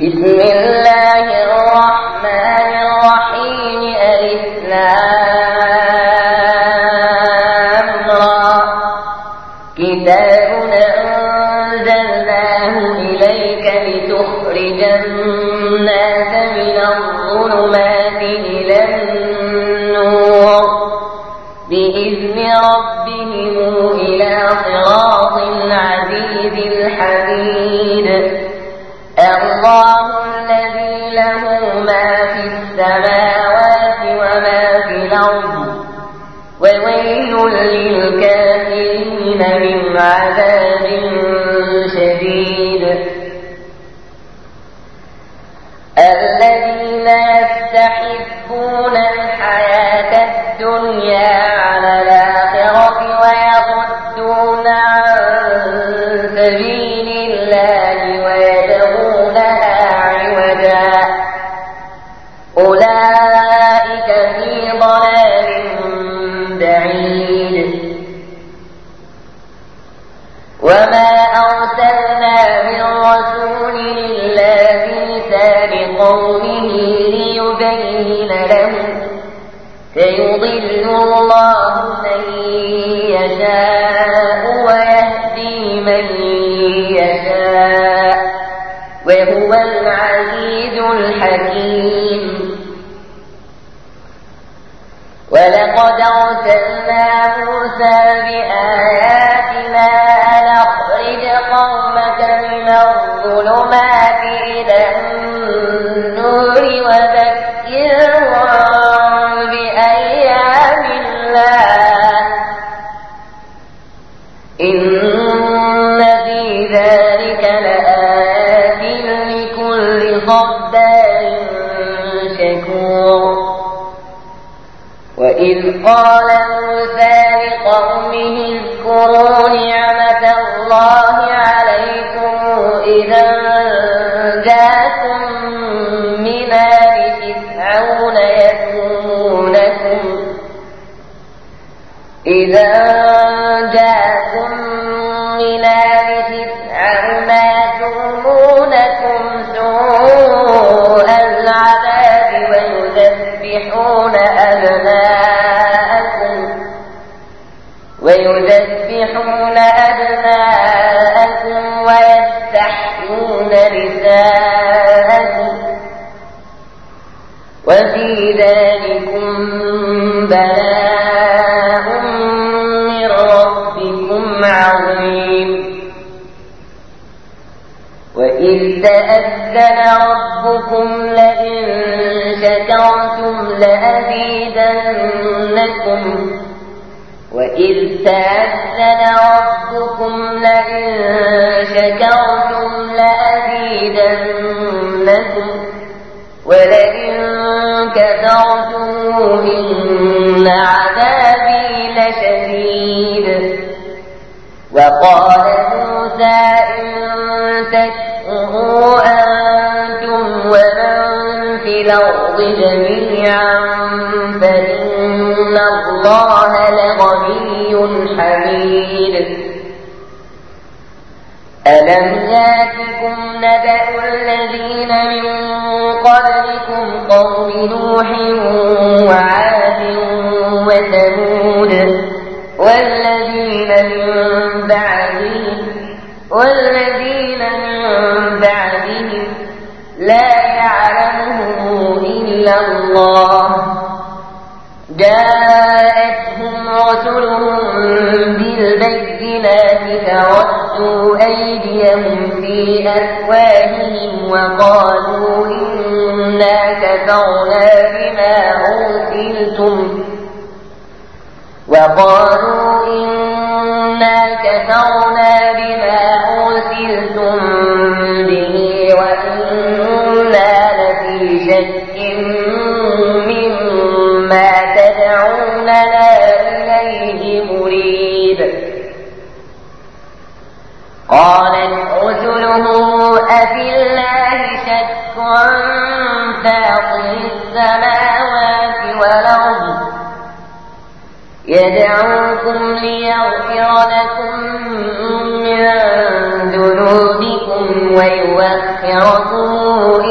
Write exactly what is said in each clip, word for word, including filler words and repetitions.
بسم الله الرحمن الرحيم. ألف لام را. كتاب أنزلناه إليك لتخرج الناس من الظلمات إلى النور بإذن ربهم إلى صراط العزيز الحميد. الله الذي له ما في السماوات وما في الأرض وويل للكافرين من عذاب شديد. الذين يستحبون الحياة الدنيا على الآخرة ويصدون عن سبيل الله ويبغونها عوجا أولئك في ضلال بعيد. وما أرسلنا من رسول إلا بلسان قومه ليبين لهم فيضل الله من يشاء ويهدي من يشاء وهو العزيز الحكيم. ولقد أرسلنا موسى بآياتنا أن أخرج قومك من الظلمات إلى النور وذكرهم بأيام الله إن في ذلك لآيات لكل صبار شكور. وإذ قال موسى لقومه اذكروا نعمة الله عليكم إذا جاءكم من آل فرعون يسومونكم إذا جاءكم من آل فرعون يسومونكم سوء العذاب ويذبحون أبناءكم ويذبحون أبناءكم ويستحيون نساءكم وفي ذلكم بلاء من ربكم عظيم. وإذ تأذن ربكم لئن شكرتم لأزيدنكم وإذ تأذن ربكم لئن شكرتم لأزيدنكم ولئن كفرتم إن عذابي لشديد. وقال موسى إن تكفروا أنتم ومن في الأرض جميعا فإن الله لغني حميد. ألم يأتكم نبأ الذين من قبلكم قوم نوح وعاد وثمود والذين من بعدهم والذين من بعدهم لا يعلمهم إلا الله جاءتهم رسلهم بالبينات فردوا أيديهم في أفواههم وقالوا إنا كفرنا بما أرسلتم وقالوا إنا كفرنا بما أرسلتم به وإنا لفي شك مما تدعوننا إليه مريب. قالت رسلهم أفي الله شك فاطر السماوات والأرض يدعوكم ليغفر لكم من ذنوبكم ويوخركم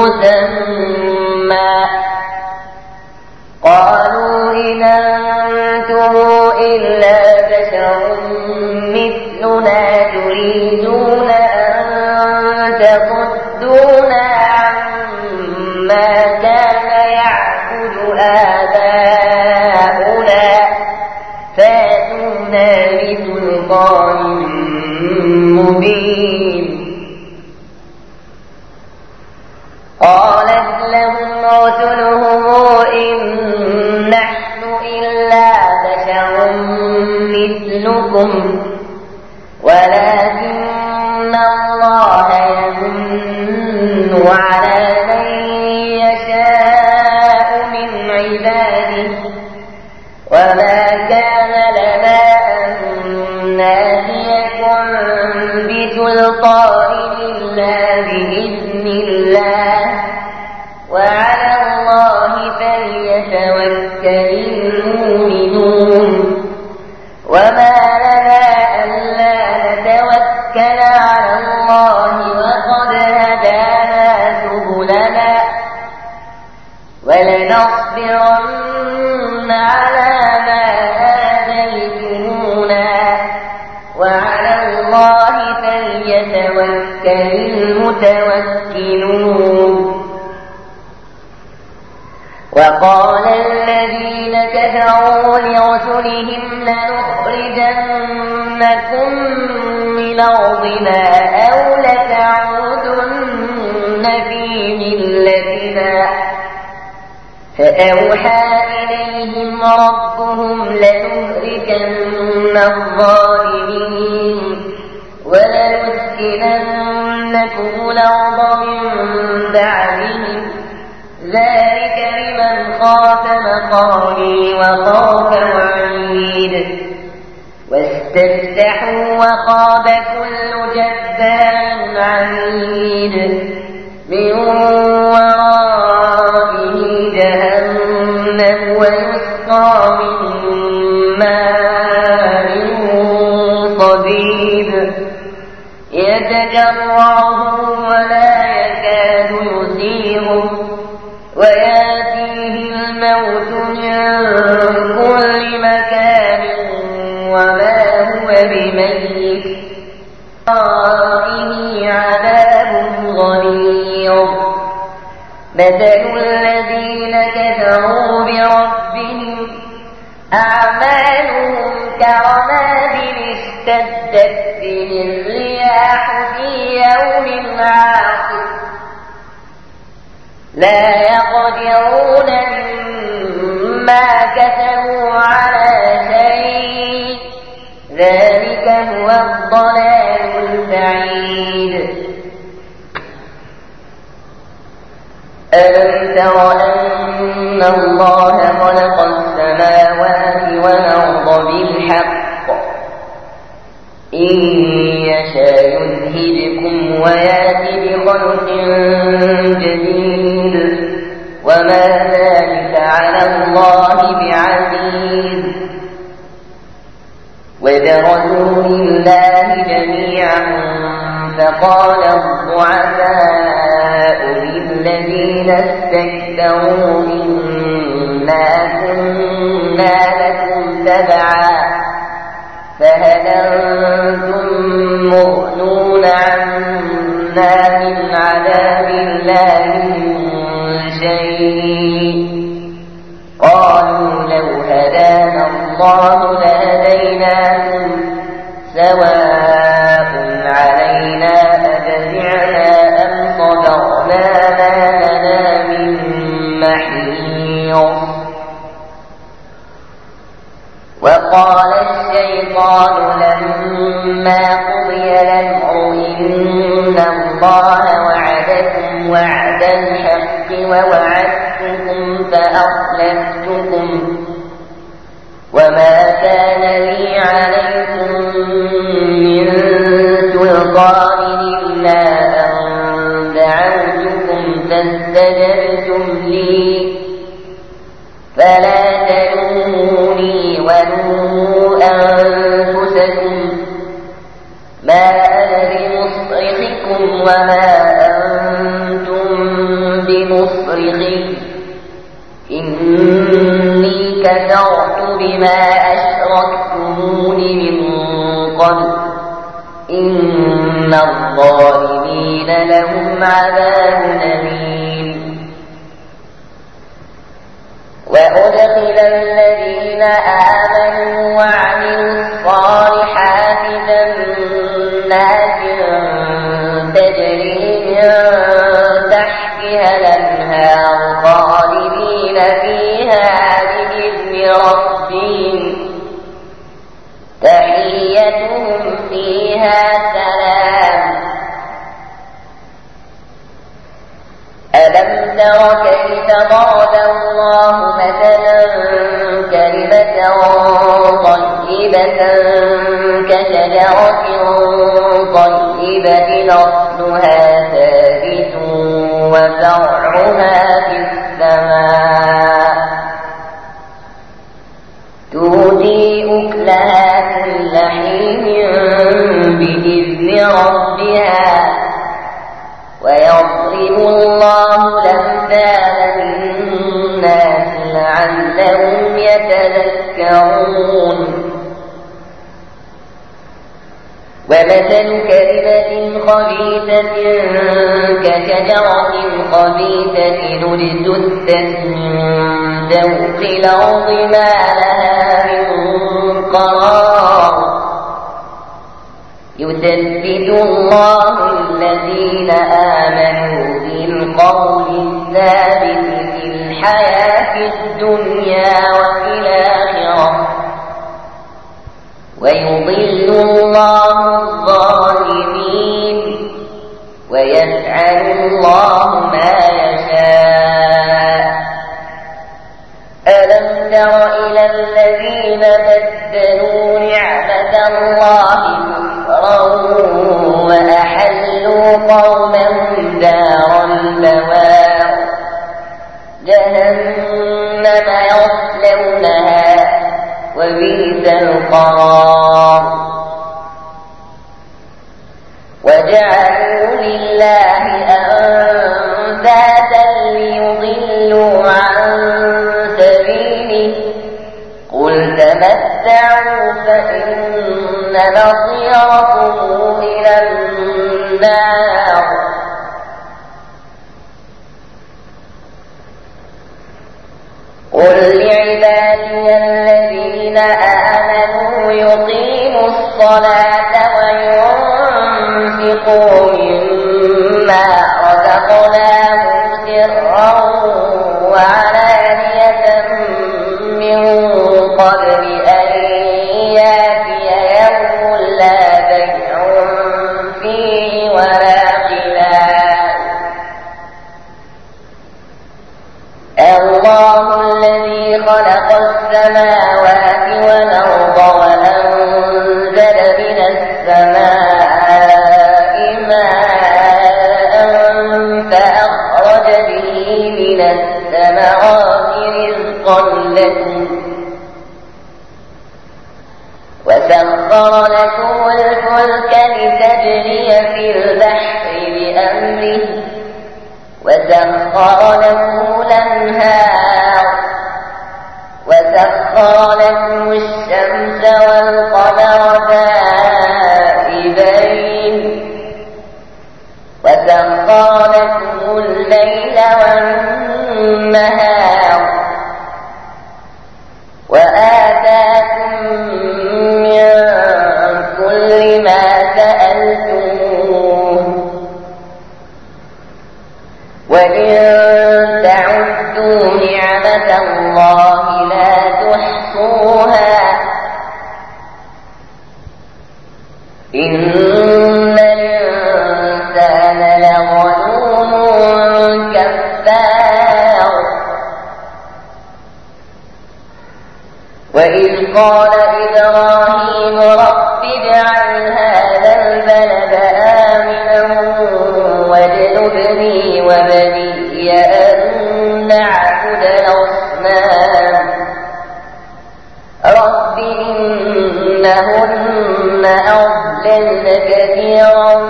مسمى قالوا إن أنتم إلا بشر مثلنا تريدون أن تصدونا عما كان يعبد آباؤنا فاتونا بسلطان مبين. قالت لهم رسلهم إن نحن إلا بشر مثلكم ولكن الله يمن على من يشاء من عباده وما كان لنا أن نأتيكم بسلطان إلا بإذن الله وعلى الله فليتوكل المؤمنون. وما لنا ألا نتوكل على الله وقد هدانا سبلنا ولنصبرن على ما آذيتمونا وعلى الله فليتوكل المتوكلون. وقال الذين كفروا لرسلهم لنخرجنكم من أرضنا أو لتعودن في ملتنا فأوحى إليهم ربهم لنهلكن الظالمين ولنسكننكم الأرض من بعدهم ذلك لمن خاف مقامي وخاف وعيد. واستفتحوا وخاب كل جبار عنيد من ورائه جهنم ويسقى من ماء صديد يتجرعه ولا يكاد يسيغه وياتيه الموت من كل مكان وما هو بميت ورائه عذاب غليظ. مثل الذين كفروا بربهم أعمالهم كرماد اشتدت به الرياح في يوم عاصف لا يقدرون مما كسبوا على شيء ذلك هو الضلال البعيد. ألم تر أن الله خلق السماوات والأرض بالحق إن يشاء يذهبكم ويأتي بخلق جديد وما ذلك على الله بعزيز. وبرسول الله جميعا فقال الضعفاء للذين استكبروا إنا كنا لكم تبعا فهل أنتم مغنون عنا من عذاب الله من شيء قالوا لو هدانا الله لهديناكم سواء علينا أجزعنا أم صبرنا ما لنا من محيص. وقال الشيطان لما قضي الأمر إن الله وعدكم وعد الحق ووعدتكم فأخلفتكم وما كان لي عليكم من سلطان إلا أن دعوتكم فاستجبتم لي فلا تلوموني ولوموا أنفسكم ما أنا بمصرخكم وما أنتم مصرخي إني كفرت بما أشركتمون من قبل إن الظالمين لهم عذاب أليم. وأدخل الذين آمنوا وعملوا الصالحات جنات تجري من تحتها الأنهار خالدين فيها بإذن ربهم تحيتهم فيها سلام. ألم تر كيف ضرب الله مثلا كلمة طيبة كشجرة طيبة أصلها ثابت وفرعها في السماء تؤتي أكلها كل حين بإذن ربها ويضرب الله الأمثال للناس لعلهم يتذكرون. ومثل كلمة خبيثة كشجرة خبيثة اجتثت من فوق الأرض ما لها من قرار يثبت الله الذين آمنوا بالقول الثابت في الحياة الدنيا وفي الآخرة ويضل الله الظالمين ويفعل الله ما يشاء. ألم تر إلى الذين بدلوا نعمة الله كفرا وأحلوا قومهم دار البوار جهنم يصلونها وبئس القرار. وجعلوا لله أندادا ليضلوا عن سبيله قل تمتعوا فإن مصيركم إلى النار. قل لعبادي الذين آمنوا يقيموا الصلاة وينفقوا مما رزقناهم سرا وعلانية من قبل أن يأتي يوم لا بيع فيه ولا خلال. الله الذي خلق السماوات والأرض وأنزل من السماء ماء فأخرج به من الثمرات رزقا لكم وسخر لكم الفلك لتجري في البحر بأمره وسخر لكم الأنهار وسخر لكم الشمس والقمر دائبين وسخر لكم الليل والنهار وآتاكم من كل ما سألتموه وإن تعدوا نعمة الله لا تحصوها إن الإنسان لظلوم كفار. وإذ قال إبراهيم رب اجعل هذا البلد آمنا واجنبني وبني أن نعبد الأصنام رب إنهن أضللن كثيرا. كثيرا من الناس. وإذ قال إبراهيم رب اجعل هذا البلد آمنا واجنبني وبني أن نعبد الأصنام رب إنهن أضللن كثيرا من الناس.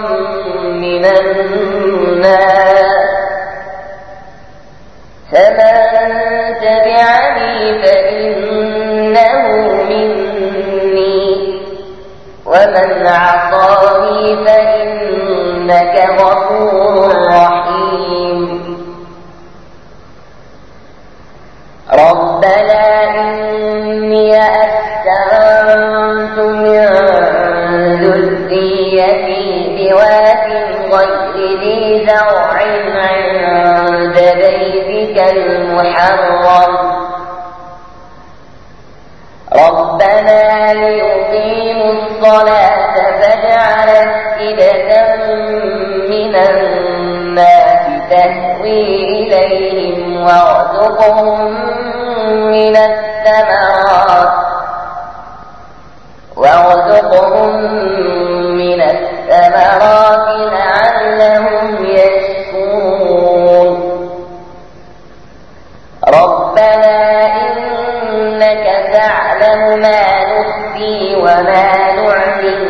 فمن تبعني فإنه مني ومن عصاني فإنك غفور رحيم. ربنا إني أسكنت من ذريتي بواد غير ذي زرع عند بيتك المحرم ربنا ليقيموا الصلاة فاجعل أفئدة من الناس تهوي إليهم وارزقهم من الثمرات وارزقهم من الثمرات لعلهم يشكرون. ربنا إنك تعلم ما نخفي وما نعلن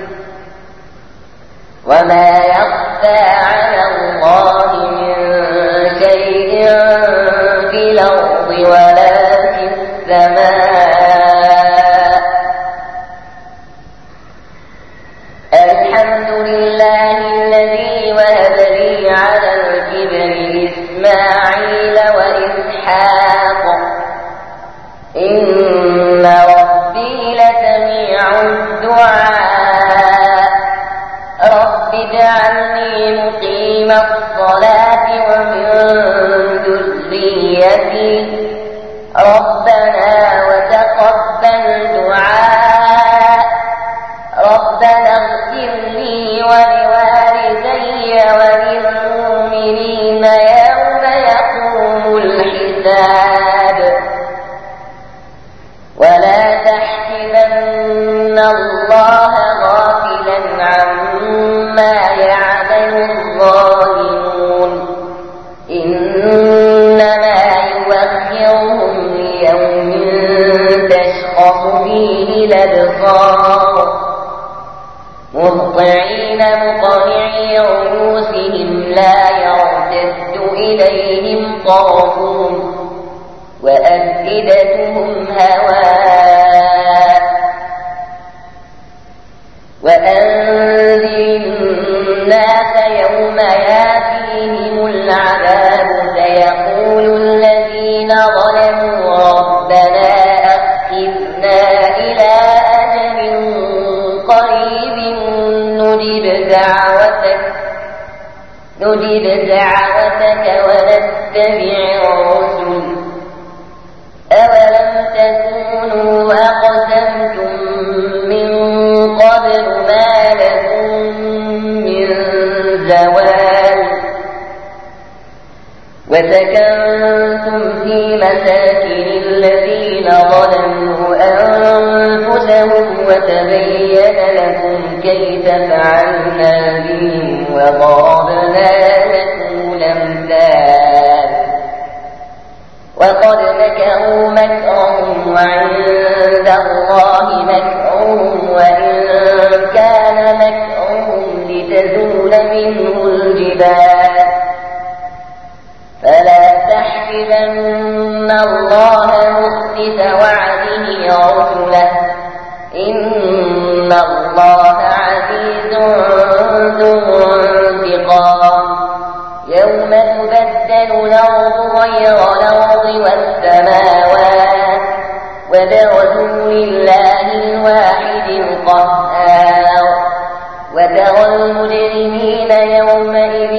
وما يخفى على الله من شيء في الأرض ولا في السماء. الحمد لله الذي وهب لي على الكبر إسماعيل وإسحاق إن ربي لسميع الدعاء. رب اجعلني مقيم الصلاة ومن ذريتي ربنا وتقبل دعاء. ربنا اغفر لي ولوالدي وللمؤمنين يوم يقوم الحساب. ولا تحسبن الله غافلا عما يعمل الظالمون إنما يؤخرهم ليوم تشخص فيه الأبصار مهطعين مقنعي رؤوسهم لا يرتد إليهم طرفهم وأفئدتهم هواء. وأنذر الناس يوم يأتيهم العذاب فيقول الذين ظلموا ربنا أخرنا إلى أجل قريب نجب دعوتك نجب دعوتك ونتبع الرسل أولم تكونوا أقسمتم من قبل ما لكم من زوال وسكنتم في مساكن الذين ظلموا أنفسهم وتبين لكم كيف فعلنا بهم وضربنا لكم الأمثال. وقد مكروا مكرهم وعند الله مكرهم وإن كان مكرهم لتزول منه الجبال. فلا تحسبن الله مخلف وعده رسله إن الله عزيز ذو انتقام. يوم تبدل الأرض غير الأرض والسماوات وبرزوا لله الواحد القهار. وترى المجرمين يومئذ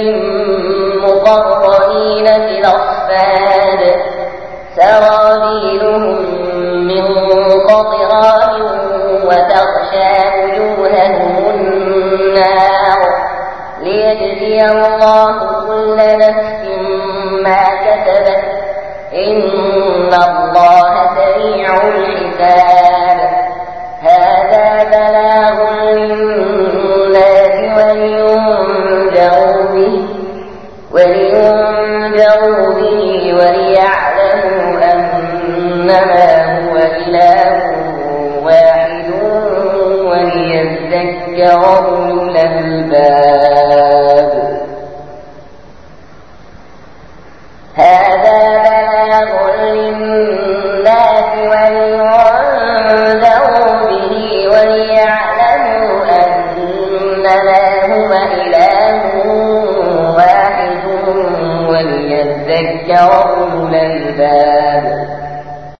مقرنين في الأصفاد سرابيلهم من قطران وتغشى وجوههم النار ليجزي الله كل نفس ما كسبت إن الله سريع الحساب. هذا بلاغ للناس ولينذروا به ولينذروا به وليعلموا أنما هو إله واحد وليذكر أولو الألباب. هذا ولينذروا به وليعلموا أنما هو إله واحد وليذكر أولو الألباب.